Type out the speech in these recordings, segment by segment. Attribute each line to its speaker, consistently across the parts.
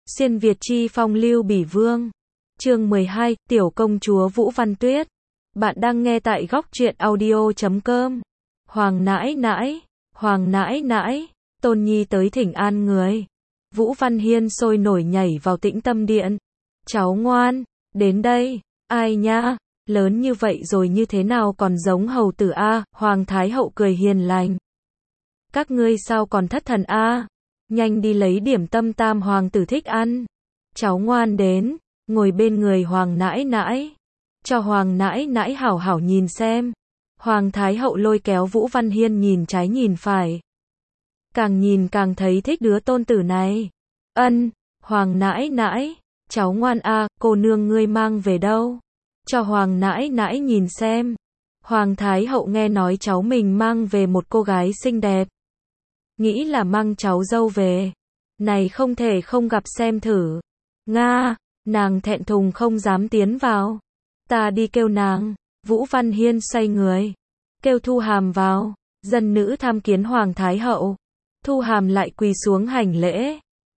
Speaker 1: Xuyên Việt chi phong lưu bỉ vương. Chương 12, Tiểu công chúa Vũ Văn Tuyết. Bạn đang nghe tại góc truyện audio.com. Hoàng nãi nãi, Hoàng nãi nãi, Tôn Nhi tới thỉnh an người. Vũ Văn Hiên sôi nổi nhảy vào Tĩnh Tâm Điện. Cháu ngoan, đến đây. Ai nha, lớn như vậy rồi như thế nào còn giống hầu tử a? Hoàng Thái Hậu cười hiền lành. Các ngươi sao còn thất thần a? Nhanh đi lấy điểm tâm tam hoàng tử thích ăn. Cháu ngoan đến, ngồi bên người hoàng nãi nãi. Cho hoàng nãi nãi hảo hảo nhìn xem. Hoàng Thái Hậu lôi kéo Vũ Văn Hiên nhìn trái nhìn phải. Càng nhìn càng thấy thích đứa tôn tử này. Hoàng nãi nãi, cháu ngoan a, cô nương ngươi mang về đâu? Cho hoàng nãi nãi nhìn xem. Hoàng Thái Hậu nghe nói cháu mình mang về một cô gái xinh đẹp. Nghĩ là mang cháu dâu về. Này không thể không gặp xem thử. Nga, nàng thẹn thùng không dám tiến vào. Ta đi kêu nàng. Vũ Văn Hiên xoay người. Kêu Thu Hàm vào. Dân nữ tham kiến Hoàng Thái Hậu. Thu Hàm lại quỳ xuống hành lễ.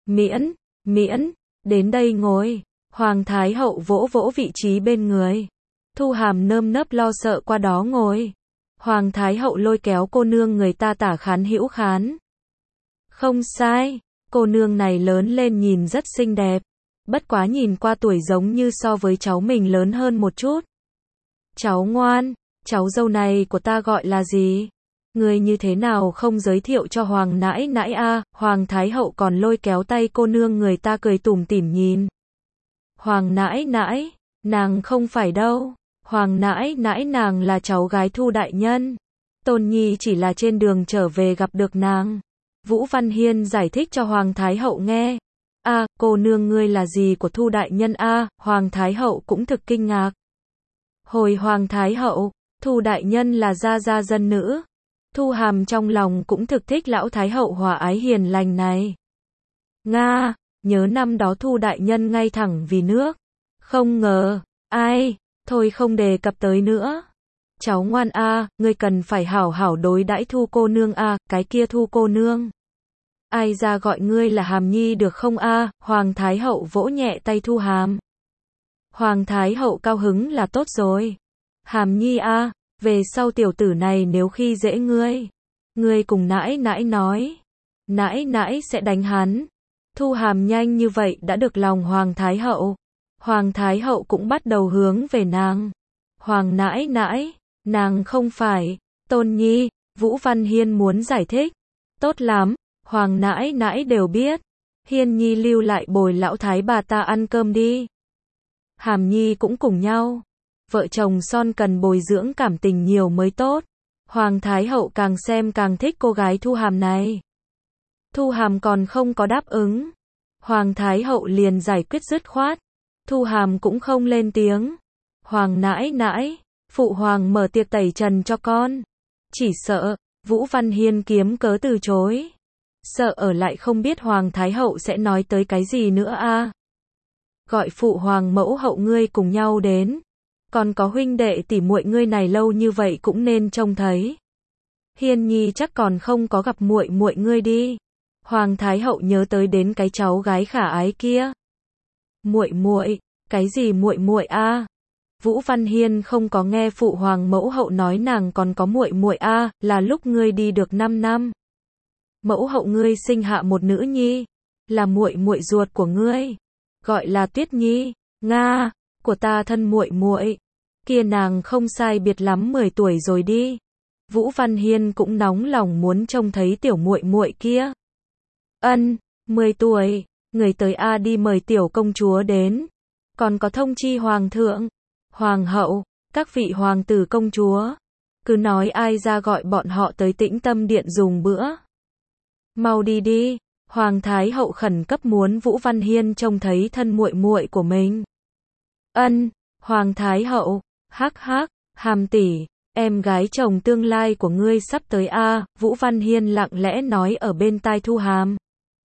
Speaker 1: Miễn, đến đây ngồi. Hoàng Thái Hậu vỗ vỗ vị trí bên người. Thu Hàm nơm nớp lo sợ qua đó ngồi. Hoàng Thái Hậu lôi kéo cô nương người ta tả khán hữu khán. Không sai, cô nương này lớn lên nhìn rất xinh đẹp. Bất quá nhìn qua tuổi giống như so với cháu mình lớn hơn một chút. Cháu ngoan, cháu dâu này của ta gọi là gì? Người như thế nào không giới thiệu cho hoàng nãi nãi a? Hoàng Thái Hậu còn lôi kéo tay cô nương người ta cười tủm tỉm nhìn. Hoàng nãi nãi, nàng không phải đâu. Hoàng nãi nãi nàng là cháu gái Thu đại nhân. Tôn Nhi chỉ là trên đường trở về gặp được nàng. Vũ Văn Hiên giải thích cho Hoàng Thái Hậu nghe. Cô nương ngươi là gì của Thu đại nhân a? Hoàng Thái Hậu cũng thực kinh ngạc. Hồi Hoàng Thái Hậu, Thu đại nhân là gia dân nữ. Thu Hàm trong lòng cũng thực thích lão Thái Hậu hòa ái hiền lành này. Nga, nhớ năm đó Thu đại nhân ngay thẳng vì nước. Không ngờ, thôi không đề cập tới nữa. Cháu ngoan a, ngươi cần phải hảo hảo đối đãi Thu cô nương a, cái kia Thu cô nương. Ai ra gọi ngươi là Hàm Nhi được không a? Hoàng Thái Hậu vỗ nhẹ tay Thu Hàm. Hoàng Thái Hậu cao hứng là tốt rồi. Hàm Nhi a, về sau tiểu tử này nếu khi dễ ngươi cùng nãi nãi nói. Nãi nãi sẽ đánh hắn. Thu Hàm nhanh như vậy đã được lòng Hoàng Thái Hậu. Hoàng Thái Hậu cũng bắt đầu hướng về nàng. Hoàng nãi nãi, nàng không phải Tôn Nhi. Vũ Văn Hiên muốn giải thích. Tốt lắm, Hoàng nãi nãi đều biết. Hiên Nhi lưu lại bồi lão thái bà ta ăn cơm đi. Hàm Nhi cũng cùng nhau. Vợ chồng son cần bồi dưỡng cảm tình nhiều mới tốt. Hoàng Thái Hậu càng xem càng thích cô gái Thu Hàm này. Thu Hàm còn không có đáp ứng. Hoàng Thái Hậu liền giải quyết dứt khoát. Thu Hàm cũng không lên tiếng. Hoàng nãi nãi, phụ hoàng mở tiệc tẩy trần cho con. Chỉ sợ, Vũ Văn Hiên kiếm cớ từ chối. Sợ ở lại không biết Hoàng Thái Hậu sẽ nói tới cái gì nữa a. Gọi phụ hoàng mẫu hậu ngươi cùng nhau đến. Còn có huynh đệ tỷ muội ngươi này lâu như vậy cũng nên trông thấy. Hiên Nhi chắc còn không có gặp muội muội ngươi đi. Hoàng Thái Hậu nhớ tới đến cái cháu gái khả ái kia. Muội, cái gì muội a? Vũ Văn Hiên không có nghe phụ hoàng mẫu hậu nói nàng còn có muội a, là lúc ngươi đi được 5 năm. Mẫu hậu ngươi sinh hạ một nữ nhi, là muội ruột của ngươi, gọi là Tuyết Nhi. Nga, của ta thân muội. Kia nàng không sai biệt lắm 10 tuổi rồi đi. Vũ Văn Hiên cũng nóng lòng muốn trông thấy tiểu muội kia. 10 tuổi, người tới a, đi mời tiểu công chúa đến. Còn có thông chi hoàng thượng, hoàng hậu, các vị hoàng tử công chúa. Cứ nói ai ra gọi bọn họ tới Tĩnh Tâm Điện dùng bữa. Mau đi. Hoàng Thái Hậu khẩn cấp muốn Vũ Văn Hiên trông thấy thân muội của mình. Hoàng Thái Hậu, hắc, Hàm tỷ, em gái chồng tương lai của ngươi sắp tới a. Vũ Văn Hiên lặng lẽ nói ở bên tai Thu Hàm.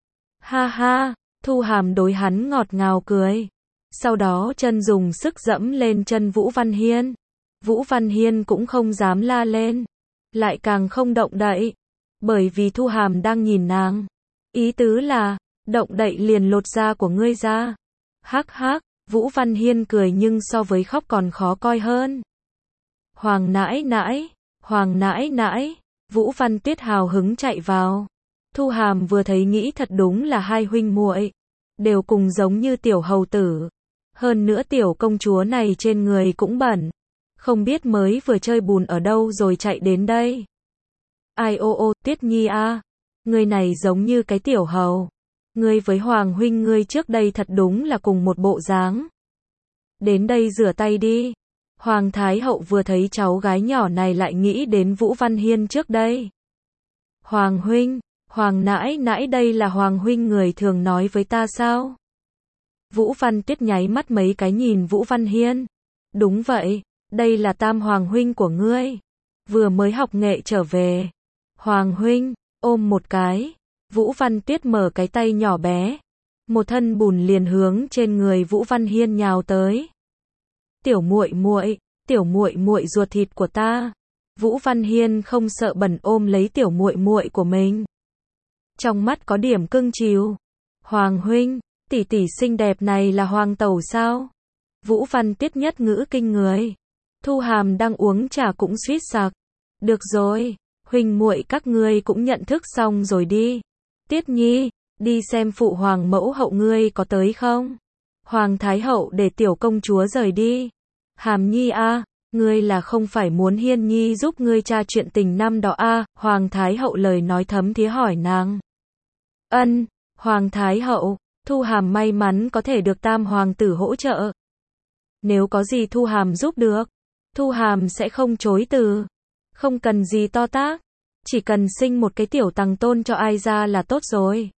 Speaker 1: Ha, Thu Hàm đối hắn ngọt ngào cười. Sau đó chân dùng sức dẫm lên chân Vũ Văn Hiên. Vũ Văn Hiên cũng không dám la lên. Lại càng không động đậy. Bởi vì Thu Hàm đang nhìn nàng. Ý tứ là, động đậy liền lột da của ngươi ra. Hắc hắc, Vũ Văn Hiên cười nhưng so với khóc còn khó coi hơn. Hoàng nãi nãi, Hoàng nãi nãi, Vũ Văn Tuyết hào hứng chạy vào. Thu Hàm vừa thấy nghĩ thật đúng là hai huynh muội, đều cùng giống như tiểu hầu tử. Hơn nữa tiểu công chúa này trên người cũng bẩn, không biết mới vừa chơi bùn ở đâu rồi chạy đến đây. Ai ô ô, Tuyết Nhi a, ngươi này giống như cái tiểu hầu. Ngươi với Hoàng huynh ngươi trước đây thật đúng là cùng một bộ dáng. Đến đây rửa tay đi. Hoàng Thái Hậu vừa thấy cháu gái nhỏ này lại nghĩ đến Vũ Văn Hiên trước đây. Hoàng huynh, Hoàng nãi nãi, đây là Hoàng huynh người thường nói với ta sao? Vũ Văn Tuyết nháy mắt mấy cái nhìn Vũ Văn Hiên. Đúng vậy, đây là tam Hoàng huynh của ngươi. Vừa mới học nghệ trở về. Hoàng huynh, ôm một cái. Vũ Văn Tuyết mở cái tay nhỏ bé. Một thân bùn liền hướng trên người Vũ Văn Hiên nhào tới. Tiểu muội muội ruột thịt của ta. Vũ Văn Hiên không sợ bẩn ôm lấy tiểu muội muội của mình. Trong mắt có điểm cưng chiều. Hoàng huynh, tỷ tỷ xinh đẹp này là Hoàng tẩu sao? Vũ Văn Tuyết nhất ngữ kinh người. Thu Hàm đang uống trà cũng suýt sặc. Được rồi, huynh muội các ngươi cũng nhận thức xong rồi đi. Tiết Nhi, đi xem phụ hoàng mẫu hậu ngươi có tới không? Hoàng Thái Hậu để tiểu công chúa rời đi. Hàm Nhi a, ngươi là không phải muốn Hiên Nhi giúp ngươi tra chuyện tình năm đó a? Hoàng Thái Hậu lời nói thấm thía hỏi nàng. Ân, Hoàng Thái Hậu, Thu Hàm may mắn có thể được tam hoàng tử hỗ trợ. Nếu có gì Thu Hàm giúp được, Thu Hàm sẽ không chối từ. Không cần gì to tác, chỉ cần sinh một cái tiểu tằng tôn cho ai ra là tốt rồi.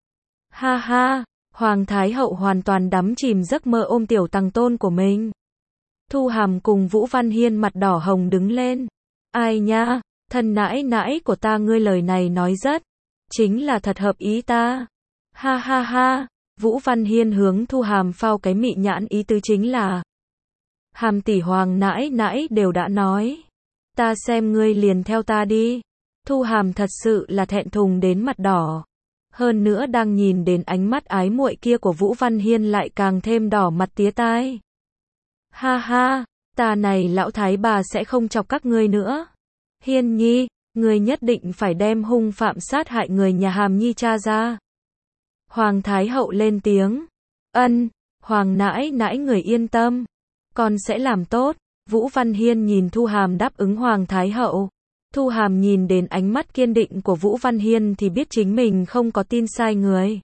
Speaker 1: Ha ha, Hoàng Thái Hậu hoàn toàn đắm chìm giấc mơ ôm tiểu tằng tôn của mình. Thu Hàm cùng Vũ Văn Hiên mặt đỏ hồng đứng lên. Ai nha, thân nãi nãi của ta, ngươi lời này nói rất, chính là thật hợp ý ta. Ha ha ha, Vũ Văn Hiên hướng Thu Hàm phao cái mị nhãn, ý tứ chính là Hàm tỷ, Hoàng nãi nãi đều đã nói. Ta xem ngươi liền theo ta đi. Thu Hàm thật sự là thẹn thùng đến mặt đỏ. Hơn nữa đang nhìn đến ánh mắt ái muội kia của Vũ Văn Hiên lại càng thêm đỏ mặt tía tai. Ha ha, ta này lão thái bà sẽ không chọc các ngươi nữa. Hiên Nhi, ngươi nhất định phải đem hung phạm sát hại người nhà Hàm Nhi tra ra. Hoàng Thái Hậu lên tiếng. Ân, Hoàng nãi nãi người yên tâm. Con sẽ làm tốt. Vũ Văn Hiên nhìn Thu Hàm đáp ứng Hoàng Thái Hậu. Thu Hàm nhìn đến ánh mắt kiên định của Vũ Văn Hiên thì biết chính mình không có tin sai người.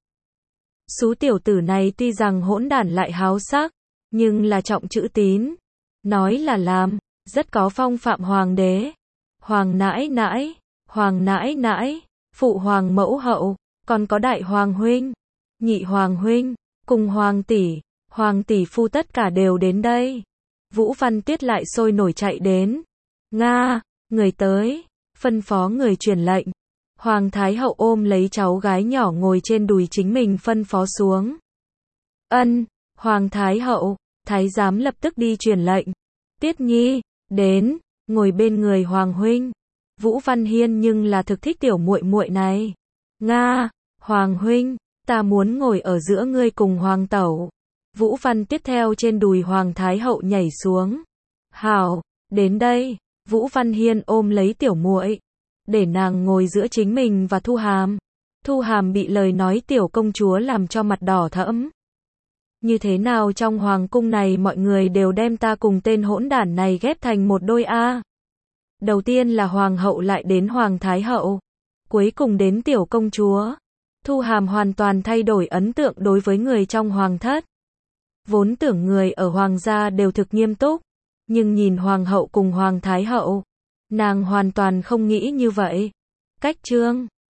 Speaker 1: Sú tiểu tử này tuy rằng hỗn đản lại háo sắc, nhưng là trọng chữ tín. Nói là làm, rất có phong phạm hoàng đế. Hoàng nãi nãi, Hoàng nãi nãi, phụ hoàng mẫu hậu, còn có đại hoàng huynh, nhị hoàng huynh, cùng hoàng tỷ phu tất cả đều đến đây. Vũ Văn Tuyết lại sôi nổi chạy đến. Nga, người tới, phân phó người truyền lệnh. Hoàng Thái Hậu ôm lấy cháu gái nhỏ ngồi trên đùi chính mình phân phó xuống. Ân, Hoàng Thái Hậu, Thái giám lập tức đi truyền lệnh. Tiết Nhi, đến, ngồi bên người Hoàng huynh. Vũ Văn Hiên nhưng là thực thích tiểu muội muội này. Nga, Hoàng huynh, ta muốn ngồi ở giữa ngươi cùng Hoàng tẩu. Vũ Văn Tuyết theo trên đùi Hoàng Thái Hậu nhảy xuống. Hảo, đến đây. Vũ Văn Hiên ôm lấy tiểu muội, để nàng ngồi giữa chính mình và Thu Hàm. Thu Hàm bị lời nói tiểu công chúa làm cho mặt đỏ thẫm. Như thế nào trong hoàng cung này mọi người đều đem ta cùng tên hỗn đản này ghép thành một đôi a? Đầu tiên là hoàng hậu, lại đến Hoàng Thái Hậu, cuối cùng đến tiểu công chúa. Thu Hàm hoàn toàn thay đổi ấn tượng đối với người trong hoàng thất. Vốn tưởng người ở hoàng gia đều thực nghiêm túc, nhưng nhìn hoàng hậu cùng Hoàng Thái Hậu, nàng hoàn toàn không nghĩ như vậy. Cách chương